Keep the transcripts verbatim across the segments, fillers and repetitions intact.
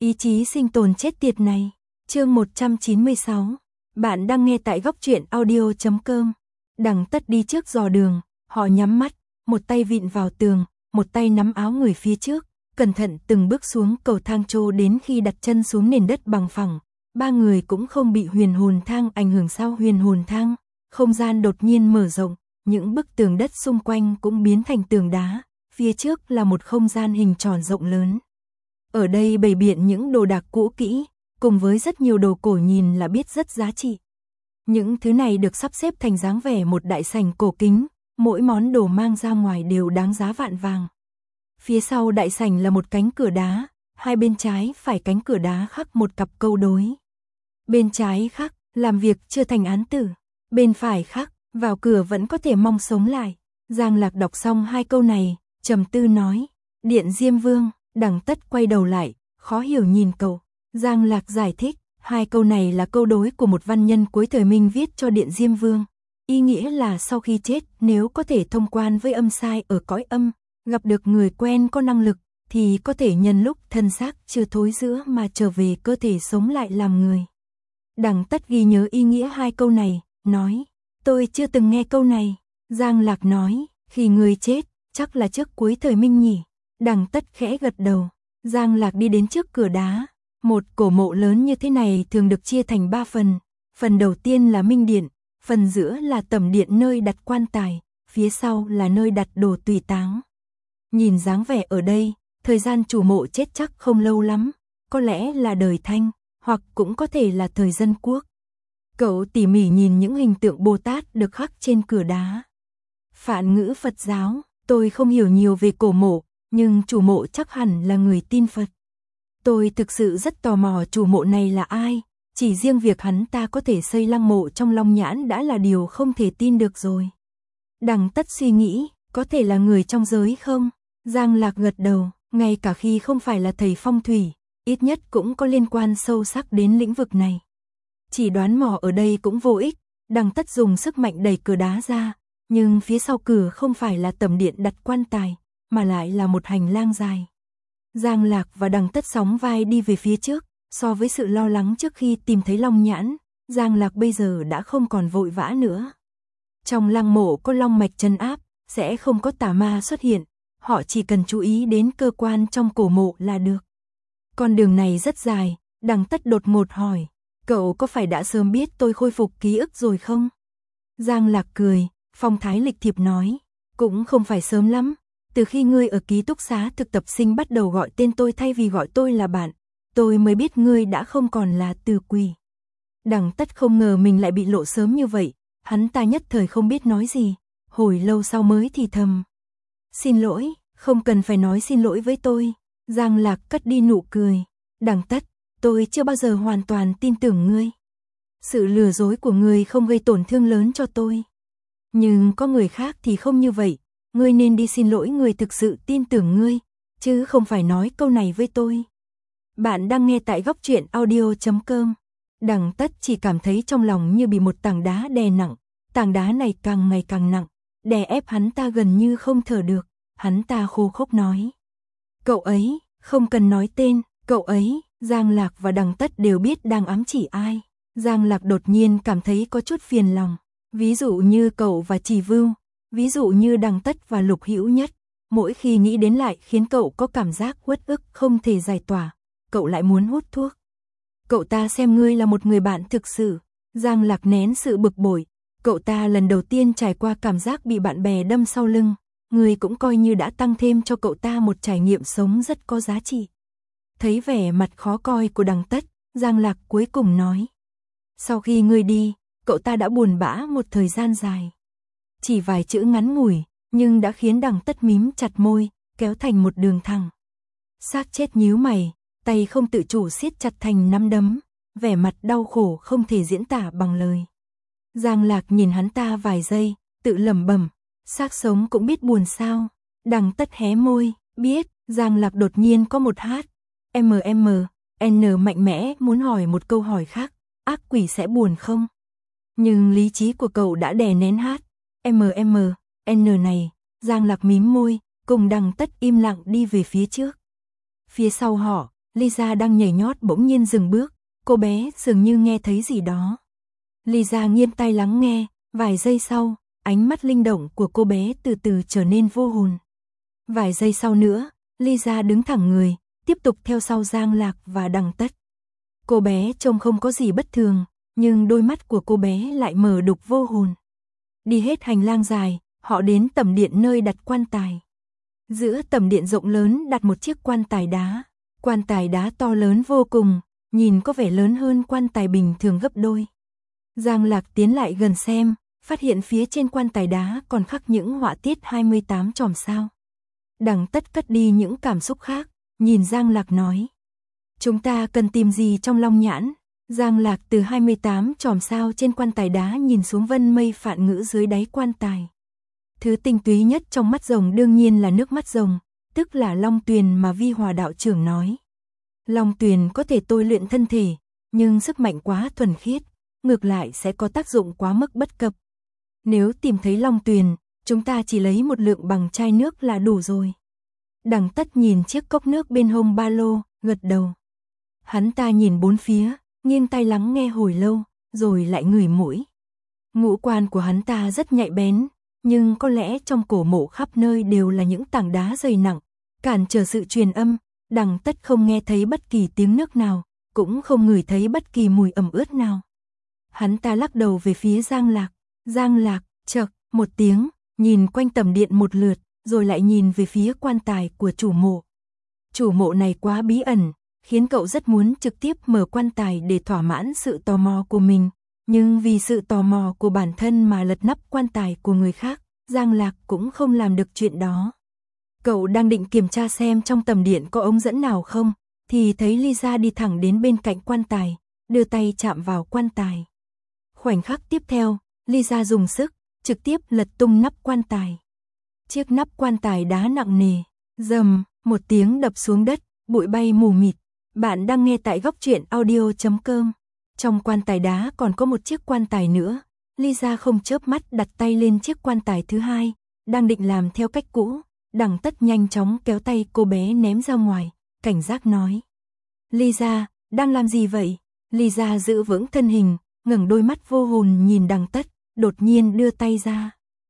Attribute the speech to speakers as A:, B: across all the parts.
A: Ý chí sinh tồn chết tiệt này. Chương một trăm chín mươi sáu. Bạn đang nghe tại góc truyện audio chấm com. Đằng Tất đi trước dò đường, họ nhắm mắt, một tay vịn vào tường, một tay nắm áo người phía trước, cẩn thận từng bước xuống cầu thang trô đến khi đặt chân xuống nền đất bằng phẳng. Ba người cũng không bị huyền hồn thang ảnh hưởng. Sao huyền hồn thang? Không gian đột nhiên mở rộng, những bức tường đất xung quanh cũng biến thành tường đá, phía trước là một không gian hình tròn rộng lớn. Ở đây bày biện những đồ đạc cũ kỹ, cùng với rất nhiều đồ cổ nhìn là biết rất giá trị. Những thứ này được sắp xếp thành dáng vẻ một đại sảnh cổ kính, mỗi món đồ mang ra ngoài đều đáng giá vạn vàng. Phía sau đại sảnh là một cánh cửa đá, hai bên trái phải cánh cửa đá khắc một cặp câu đối. Bên trái khắc, làm việc chưa thành án tử. Bên phải khắc, vào cửa vẫn có thể mong sống lại. Giang Lạc đọc xong hai câu này, trầm tư nói, Điện Diêm Vương. Đằng Tất quay đầu lại, khó hiểu nhìn cậu. Giang Lạc giải thích, hai câu này là câu đối của một văn nhân cuối thời Minh viết cho Điện Diêm Vương. Ý nghĩa là sau khi chết, nếu có thể thông quan với âm sai ở cõi âm, gặp được người quen có năng lực, thì có thể nhân lúc thân xác chưa thối rữa mà trở về cơ thể sống lại làm người. Đằng Tất ghi nhớ ý nghĩa hai câu này, nói, tôi chưa từng nghe câu này. Giang Lạc nói, khi người chết, chắc là trước cuối thời Minh nhỉ. Đằng Tất khẽ gật đầu. Giang Lạc đi đến trước cửa đá. Một cổ mộ lớn như thế này thường được chia thành ba phần. Phần đầu tiên là Minh Điện, phần giữa là Tẩm Điện nơi đặt quan tài, phía sau là nơi đặt đồ tùy táng. Nhìn dáng vẻ ở đây, thời gian chủ mộ chết chắc không lâu lắm, có lẽ là đời Thanh, hoặc cũng có thể là thời Dân Quốc. Cậu tỉ mỉ nhìn những hình tượng Bồ Tát được khắc trên cửa đá. Phạn ngữ Phật giáo, tôi không hiểu nhiều về cổ mộ, nhưng chủ mộ chắc hẳn là người tin Phật. Tôi thực sự rất tò mò chủ mộ này là ai, chỉ riêng việc hắn ta có thể xây lăng mộ trong Long Nhãn đã là điều không thể tin được rồi. Đằng Tất suy nghĩ, có thể là người trong giới không? Giang Lạc gật đầu, ngay cả khi không phải là thầy phong thủy, ít nhất cũng có liên quan sâu sắc đến lĩnh vực này. Chỉ đoán mò ở đây cũng vô ích, Đằng Tất dùng sức mạnh đẩy cửa đá ra, nhưng phía sau cửa không phải là Tẩm Điện đặt quan tài, mà lại là một hành lang dài. Giang Lạc và Đằng Tất sóng vai đi về phía trước, so với sự lo lắng trước khi tìm thấy Long Nhãn, Giang Lạc bây giờ đã không còn vội vã nữa. Trong lăng mộ có long mạch trấn áp, sẽ không có tà ma xuất hiện, họ chỉ cần chú ý đến cơ quan trong cổ mộ là được. Con đường này rất dài, Đằng Tất đột ngột hỏi, cậu có phải đã sớm biết tôi khôi phục ký ức rồi không? Giang Lạc cười, phong thái lịch thiệp nói, cũng không phải sớm lắm. Từ khi ngươi ở ký túc xá thực tập sinh bắt đầu gọi tên tôi thay vì gọi tôi là bạn, tôi mới biết ngươi đã không còn là Từ Quỳ. Đằng Tất không ngờ mình lại bị lộ sớm như vậy, hắn ta nhất thời không biết nói gì, hồi lâu sau mới thì thầm. Xin lỗi, không cần phải nói xin lỗi với tôi. Giang Lạc cất đi nụ cười. Đằng Tất, tôi chưa bao giờ hoàn toàn tin tưởng ngươi. Sự lừa dối của ngươi không gây tổn thương lớn cho tôi. Nhưng có người khác thì không như vậy. Ngươi nên đi xin lỗi người thực sự tin tưởng ngươi, chứ không phải nói câu này với tôi. Bạn đang nghe tại góc truyện audio chấm com. Đằng Tất chỉ cảm thấy trong lòng như bị một tảng đá đè nặng, tảng đá này càng ngày càng nặng, đè ép hắn ta gần như không thở được. Hắn ta khô khốc nói, cậu ấy, không cần nói tên, cậu ấy. Giang Lạc và Đằng Tất đều biết đang ám chỉ ai. Giang Lạc đột nhiên cảm thấy có chút phiền lòng, ví dụ như cậu và Trì Vưu. Ví dụ như Đằng Tất và Lục Hữu Nhất, mỗi khi nghĩ đến lại khiến cậu có cảm giác uất ức không thể giải tỏa, cậu lại muốn hút thuốc. Cậu ta xem ngươi là một người bạn thực sự. Giang Lạc nén sự bực bội, cậu ta lần đầu tiên trải qua cảm giác bị bạn bè đâm sau lưng, ngươi cũng coi như đã tăng thêm cho cậu ta một trải nghiệm sống rất có giá trị. Thấy vẻ mặt khó coi của Đằng Tất, Giang Lạc cuối cùng nói, sau khi ngươi đi, cậu ta đã buồn bã một thời gian dài. Chỉ vài chữ ngắn ngủi, nhưng đã khiến Đằng Tất mím chặt môi, kéo thành một đường thẳng. Xác chết nhíu mày, tay không tự chủ siết chặt thành nắm đấm, vẻ mặt đau khổ không thể diễn tả bằng lời. Giang Lạc nhìn hắn ta vài giây, tự lẩm bẩm, xác sống cũng biết buồn sao? Đằng Tất hé môi, biết. Giang Lạc đột nhiên có một hát em em en mạnh mẽ muốn hỏi một câu hỏi khác, ác quỷ sẽ buồn không? Nhưng lý trí của cậu đã đè nén hát em em en này. Giang Lạc mím môi, cùng Đằng Tất im lặng đi về phía trước. Phía sau họ, Lisa đang nhảy nhót bỗng nhiên dừng bước, cô bé dường như nghe thấy gì đó. Lisa nghiêng tai lắng nghe, vài giây sau, ánh mắt linh động của cô bé từ từ trở nên vô hồn. Vài giây sau nữa, Lisa đứng thẳng người, tiếp tục theo sau Giang Lạc và Đằng Tất. Cô bé trông không có gì bất thường, nhưng đôi mắt của cô bé lại mở đục vô hồn. Đi hết hành lang dài, họ đến tẩm điện nơi đặt quan tài. Giữa tẩm điện rộng lớn đặt một chiếc quan tài đá. Quan tài đá to lớn vô cùng, nhìn có vẻ lớn hơn quan tài bình thường gấp đôi. Giang Lạc tiến lại gần xem, phát hiện phía trên quan tài đá còn khắc những họa tiết hai mươi tám chòm sao. Đằng Tất cất đi những cảm xúc khác, nhìn Giang Lạc nói. Chúng ta cần tìm gì trong long nhãn? Giang Lạc từ hai mươi tám chòm sao trên quan tài đá nhìn xuống vân mây phạn ngữ dưới đáy quan tài. Thứ tinh túy nhất trong mắt rồng đương nhiên là nước mắt rồng, tức là long tuyền mà Vi Hòa đạo trưởng nói. Long tuyền có thể tôi luyện thân thể, nhưng sức mạnh quá thuần khiết, ngược lại sẽ có tác dụng quá mức bất cập. Nếu tìm thấy long tuyền, chúng ta chỉ lấy một lượng bằng chai nước là đủ rồi. Đằng Tất nhìn chiếc cốc nước bên hông ba lô, gật đầu. Hắn ta nhìn bốn phía, nghiêng tai lắng nghe hồi lâu, rồi lại ngửi mũi. Ngũ quan của hắn ta rất nhạy bén, nhưng có lẽ trong cổ mộ khắp nơi đều là những tảng đá dày nặng, cản trở sự truyền âm. Đằng Tất không nghe thấy bất kỳ tiếng nước nào, cũng không ngửi thấy bất kỳ mùi ẩm ướt nào. Hắn ta lắc đầu về phía Giang Lạc. Giang Lạc, chợt, một tiếng, nhìn quanh tầm điện một lượt, rồi lại nhìn về phía quan tài của chủ mộ. Chủ mộ này quá bí ẩn, khiến cậu rất muốn trực tiếp mở quan tài để thỏa mãn sự tò mò của mình. Nhưng vì sự tò mò của bản thân mà lật nắp quan tài của người khác, Giang Lạc cũng không làm được chuyện đó. Cậu đang định kiểm tra xem trong tầm điện có ống dẫn nào không, thì thấy Lisa đi thẳng đến bên cạnh quan tài, đưa tay chạm vào quan tài. Khoảnh khắc tiếp theo, Lisa dùng sức, trực tiếp lật tung nắp quan tài. Chiếc nắp quan tài đá nặng nề, rầm, một tiếng đập xuống đất, bụi bay mù mịt. Bạn đang nghe tại góc truyện audio chấm com. Trong quan tài đá còn có một chiếc quan tài nữa. Lisa không chớp mắt đặt tay lên chiếc quan tài thứ hai, đang định làm theo cách cũ. Đằng Tất nhanh chóng kéo tay cô bé ném ra ngoài, cảnh giác nói. Lisa, đang làm gì vậy? Lisa giữ vững thân hình, ngẩng đôi mắt vô hồn nhìn Đằng Tất, đột nhiên đưa tay ra.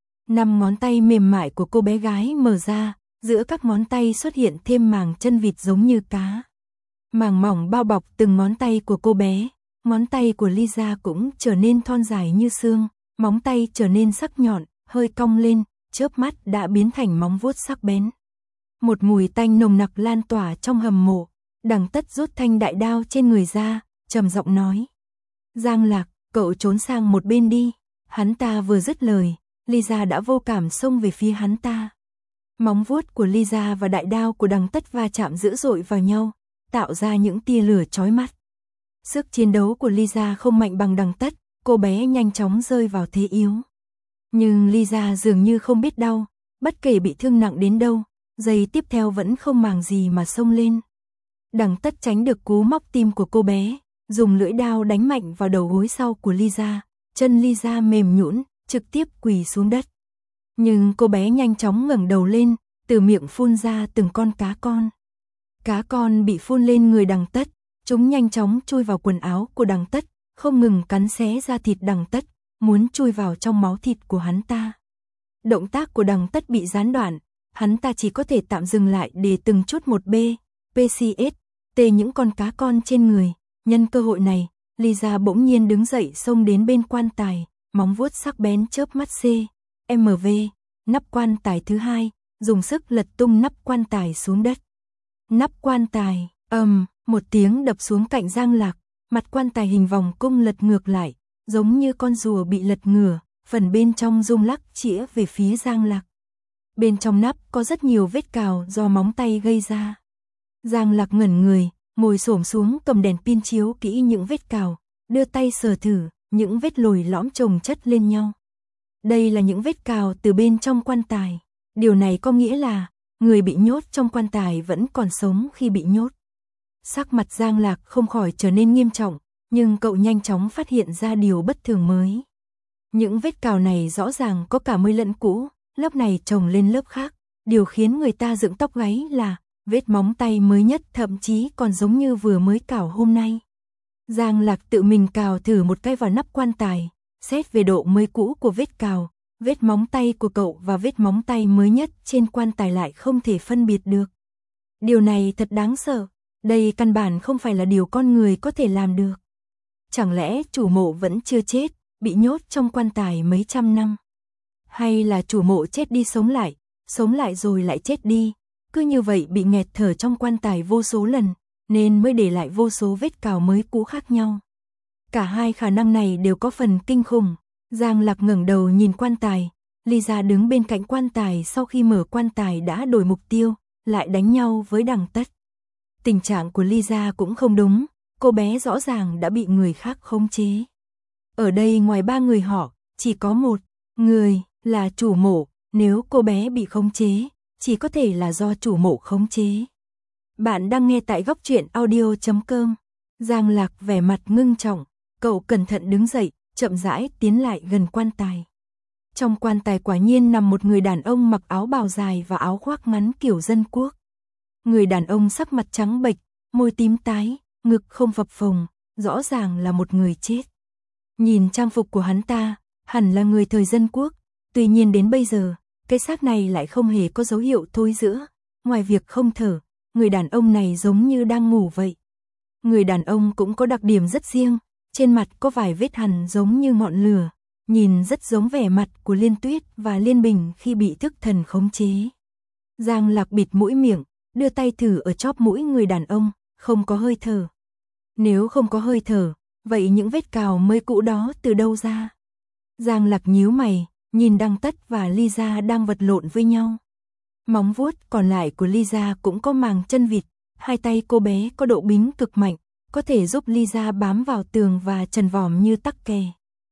A: Năm ngón tay mềm mại của cô bé gái mở ra, giữa các ngón tay xuất hiện thêm màng chân vịt giống như cá. Màng mỏng bao bọc từng ngón tay của cô bé, ngón tay của Lisa cũng trở nên thon dài như xương, móng tay trở nên sắc nhọn, hơi cong lên, chớp mắt đã biến thành móng vuốt sắc bén. Một mùi tanh nồng nặc lan tỏa trong hầm mộ. Đằng Tất rút thanh đại đao trên người ra, trầm giọng nói. Giang Lạc, cậu trốn sang một bên đi. Hắn ta vừa dứt lời, Lisa đã vô cảm xông về phía hắn ta. Móng vuốt của Lisa và đại đao của Đằng Tất va chạm dữ dội vào nhau, tạo ra những tia lửa chói mắt. Sức chiến đấu của Lisa không mạnh bằng Đằng Tất, cô bé nhanh chóng rơi vào thế yếu. Nhưng Lisa dường như không biết đau, bất kể bị thương nặng đến đâu, giây tiếp theo vẫn không màng gì mà xông lên. Đằng Tất tránh được cú móc tim của cô bé, dùng lưỡi đao đánh mạnh vào đầu gối sau của Lisa, chân Lisa mềm nhũn, trực tiếp quỳ xuống đất. Nhưng cô bé nhanh chóng ngẩng đầu lên, từ miệng phun ra từng con cá con. Cá con bị phun lên người Đằng Tất, chúng nhanh chóng chui vào quần áo của Đằng Tất, không ngừng cắn xé ra thịt Đằng Tất, muốn chui vào trong máu thịt của hắn ta. Động tác của Đằng Tất bị gián đoạn, hắn ta chỉ có thể tạm dừng lại để từng chút một b, pê xê ét, tê những con cá con trên người. Nhân cơ hội này, Lisa bỗng nhiên đứng dậy xông đến bên quan tài, móng vuốt sắc bén chớp mắt C, em vê, nắp quan tài thứ hai, dùng sức lật tung nắp quan tài xuống đất. Nắp quan tài, ầm, một tiếng đập xuống cạnh Giang Lạc, mặt quan tài hình vòng cung lật ngược lại, giống như con rùa bị lật ngửa, phần bên trong rung lắc chĩa về phía Giang Lạc. Bên trong nắp có rất nhiều vết cào do móng tay gây ra. Giang Lạc ngẩn người, ngồi xổm xuống cầm đèn pin chiếu kỹ những vết cào, đưa tay sờ thử, những vết lồi lõm chồng chất lên nhau. Đây là những vết cào từ bên trong quan tài. Điều này có nghĩa là người bị nhốt trong quan tài vẫn còn sống khi bị nhốt. Sắc mặt Giang Lạc không khỏi trở nên nghiêm trọng, nhưng cậu nhanh chóng phát hiện ra điều bất thường mới. Những vết cào này rõ ràng có cả mới lẫn cũ, lớp này chồng lên lớp khác. Điều khiến người ta dựng tóc gáy là vết móng tay mới nhất thậm chí còn giống như vừa mới cào hôm nay. Giang Lạc tự mình cào thử một cái vào nắp quan tài, xét về độ mới cũ của vết cào, vết móng tay của cậu và vết móng tay mới nhất trên quan tài lại không thể phân biệt được. Điều này thật đáng sợ, đây căn bản không phải là điều con người có thể làm được. Chẳng lẽ chủ mộ vẫn chưa chết, bị nhốt trong quan tài mấy trăm năm? Hay là chủ mộ chết đi sống lại, sống lại rồi lại chết đi, cứ như vậy bị nghẹt thở trong quan tài vô số lần, nên mới để lại vô số vết cào mới cũ khác nhau. Cả hai khả năng này đều có phần kinh khủng. Giang Lạc ngẩng đầu nhìn quan tài, Lisa đứng bên cạnh quan tài sau khi mở quan tài đã đổi mục tiêu, lại đánh nhau với Đằng Tất. Tình trạng của Lisa cũng không đúng, cô bé rõ ràng đã bị người khác khống chế. Ở đây ngoài ba người họ, chỉ có một người là chủ mộ, nếu cô bé bị khống chế, chỉ có thể là do chủ mộ khống chế. Bạn đang nghe tại góc truyện audio chấm com. Giang Lạc vẻ mặt ngưng trọng, cậu cẩn thận đứng dậy, chậm rãi tiến lại gần quan tài. Trong quan tài quả nhiên nằm một người đàn ông mặc áo bào dài và áo khoác ngắn kiểu dân quốc. Người đàn ông sắc mặt trắng bệch, môi tím tái, ngực không phập phồng, rõ ràng là một người chết. Nhìn trang phục của hắn ta, hẳn là người thời dân quốc, tuy nhiên đến bây giờ, cái xác này lại không hề có dấu hiệu thối rữa, ngoài việc không thở, người đàn ông này giống như đang ngủ vậy. Người đàn ông cũng có đặc điểm rất riêng, trên mặt có vài vết hằn giống như ngọn lửa, nhìn rất giống vẻ mặt của Liên Tuyết và Liên Bình khi bị thức thần khống chế. Giang Lạc bịt mũi miệng, đưa tay thử ở chóp mũi người đàn ông, không có hơi thở. Nếu không có hơi thở, vậy những vết cào mới cũ đó từ đâu ra? Giang Lạc nhíu mày, nhìn Đằng Tất và Lisa đang vật lộn với nhau. Móng vuốt còn lại của Lisa cũng có màng chân vịt, hai tay cô bé có độ bính cực mạnh, có thể giúp Lisa bám vào tường và trần vòm như tắc kè.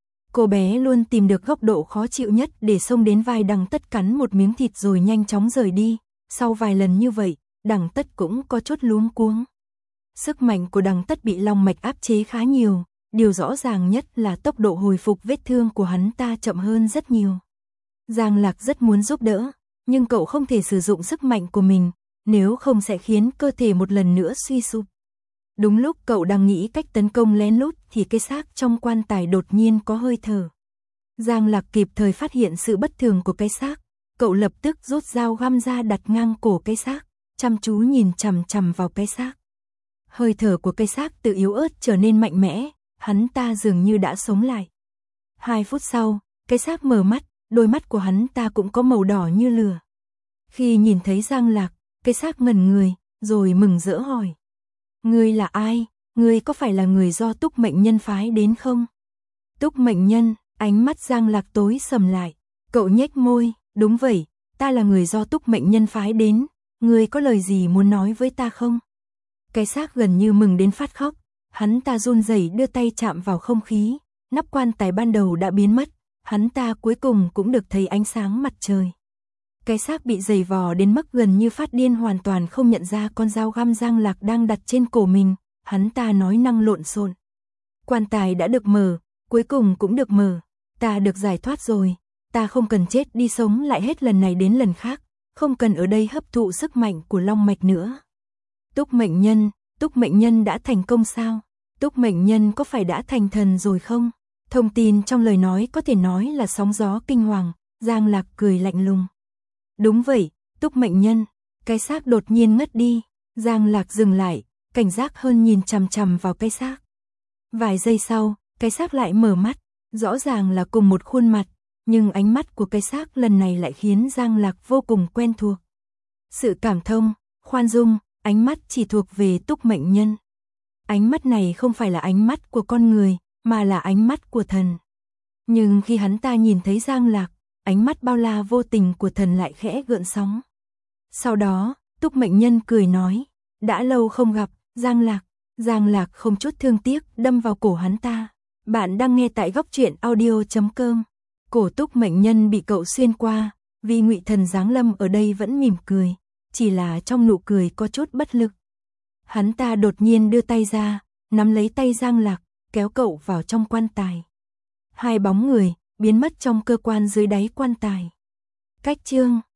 A: Cô bé luôn tìm được góc độ khó chịu nhất để xông đến vai Đằng Tất cắn một miếng thịt rồi nhanh chóng rời đi. Sau vài lần như vậy, Đằng Tất cũng có chút luống cuống. Sức mạnh của Đằng Tất bị long mạch áp chế khá nhiều, điều rõ ràng nhất là tốc độ hồi phục vết thương của hắn ta chậm hơn rất nhiều. Giang Lạc rất muốn giúp đỡ, nhưng cậu không thể sử dụng sức mạnh của mình, nếu không sẽ khiến cơ thể một lần nữa suy sụp. Đúng lúc cậu đang nghĩ cách tấn công lén lút thì cái xác trong quan tài đột nhiên có hơi thở. Giang Lạc kịp thời phát hiện sự bất thường của cái xác, cậu lập tức rút dao găm ra đặt ngang cổ cái xác, chăm chú nhìn chằm chằm vào cái xác. Hơi thở của cái xác từ yếu ớt trở nên mạnh mẽ, hắn ta dường như đã sống lại. Hai phút sau, cái xác mở mắt, đôi mắt của hắn ta cũng có màu đỏ như lửa. Khi nhìn thấy Giang Lạc, cái xác ngẩn người, rồi mừng rỡ hỏi. Ngươi là ai? Ngươi có phải là người do Túc Mệnh Nhân phái đến không? Túc Mệnh Nhân, ánh mắt Giang Lạc tối sầm lại. Cậu nhếch môi, đúng vậy, ta là người do Túc Mệnh Nhân phái đến. Ngươi có lời gì muốn nói với ta không? Cái xác gần như mừng đến phát khóc. Hắn ta run rẩy đưa tay chạm vào không khí. Nắp quan tài ban đầu đã biến mất. Hắn ta cuối cùng cũng được thấy ánh sáng mặt trời. Cái xác bị giày vò đến mức gần như phát điên hoàn toàn không nhận ra con dao găm Giang Lạc đang đặt trên cổ mình, hắn ta nói năng lộn xộn. Quan tài đã được mở, cuối cùng cũng được mở, ta được giải thoát rồi, ta không cần chết đi sống lại hết lần này đến lần khác, không cần ở đây hấp thụ sức mạnh của long mạch nữa. Túc Mệnh Nhân, Túc Mệnh Nhân đã thành công sao? Túc Mệnh Nhân có phải đã thành thần rồi không? Thông tin trong lời nói có thể nói là sóng gió kinh hoàng, Giang Lạc cười lạnh lùng. Đúng vậy, Túc Mệnh Nhân, cái xác đột nhiên ngất đi, Giang Lạc dừng lại, cảnh giác hơn nhìn chằm chằm vào cái xác. Vài giây sau, cái xác lại mở mắt, rõ ràng là cùng một khuôn mặt, nhưng ánh mắt của cái xác lần này lại khiến Giang Lạc vô cùng quen thuộc. Sự cảm thông, khoan dung, ánh mắt chỉ thuộc về Túc Mệnh Nhân. Ánh mắt này không phải là ánh mắt của con người, mà là ánh mắt của thần. Nhưng khi hắn ta nhìn thấy Giang Lạc, ánh mắt bao la vô tình của thần lại khẽ gợn sóng. Sau đó, Túc Mệnh Nhân cười nói, đã lâu không gặp, Giang Lạc. Giang Lạc không chút thương tiếc đâm vào cổ hắn ta. Bạn đang nghe tại góc truyện audio chấm com. Cổ Túc Mệnh Nhân bị cậu xuyên qua, vì Ngụy Thần giáng lâm ở đây vẫn mỉm cười, chỉ là trong nụ cười có chút bất lực. Hắn ta đột nhiên đưa tay ra, nắm lấy tay Giang Lạc, kéo cậu vào trong quan tài. Hai bóng người biến mất trong cơ quan dưới đáy quan tài. Cách chương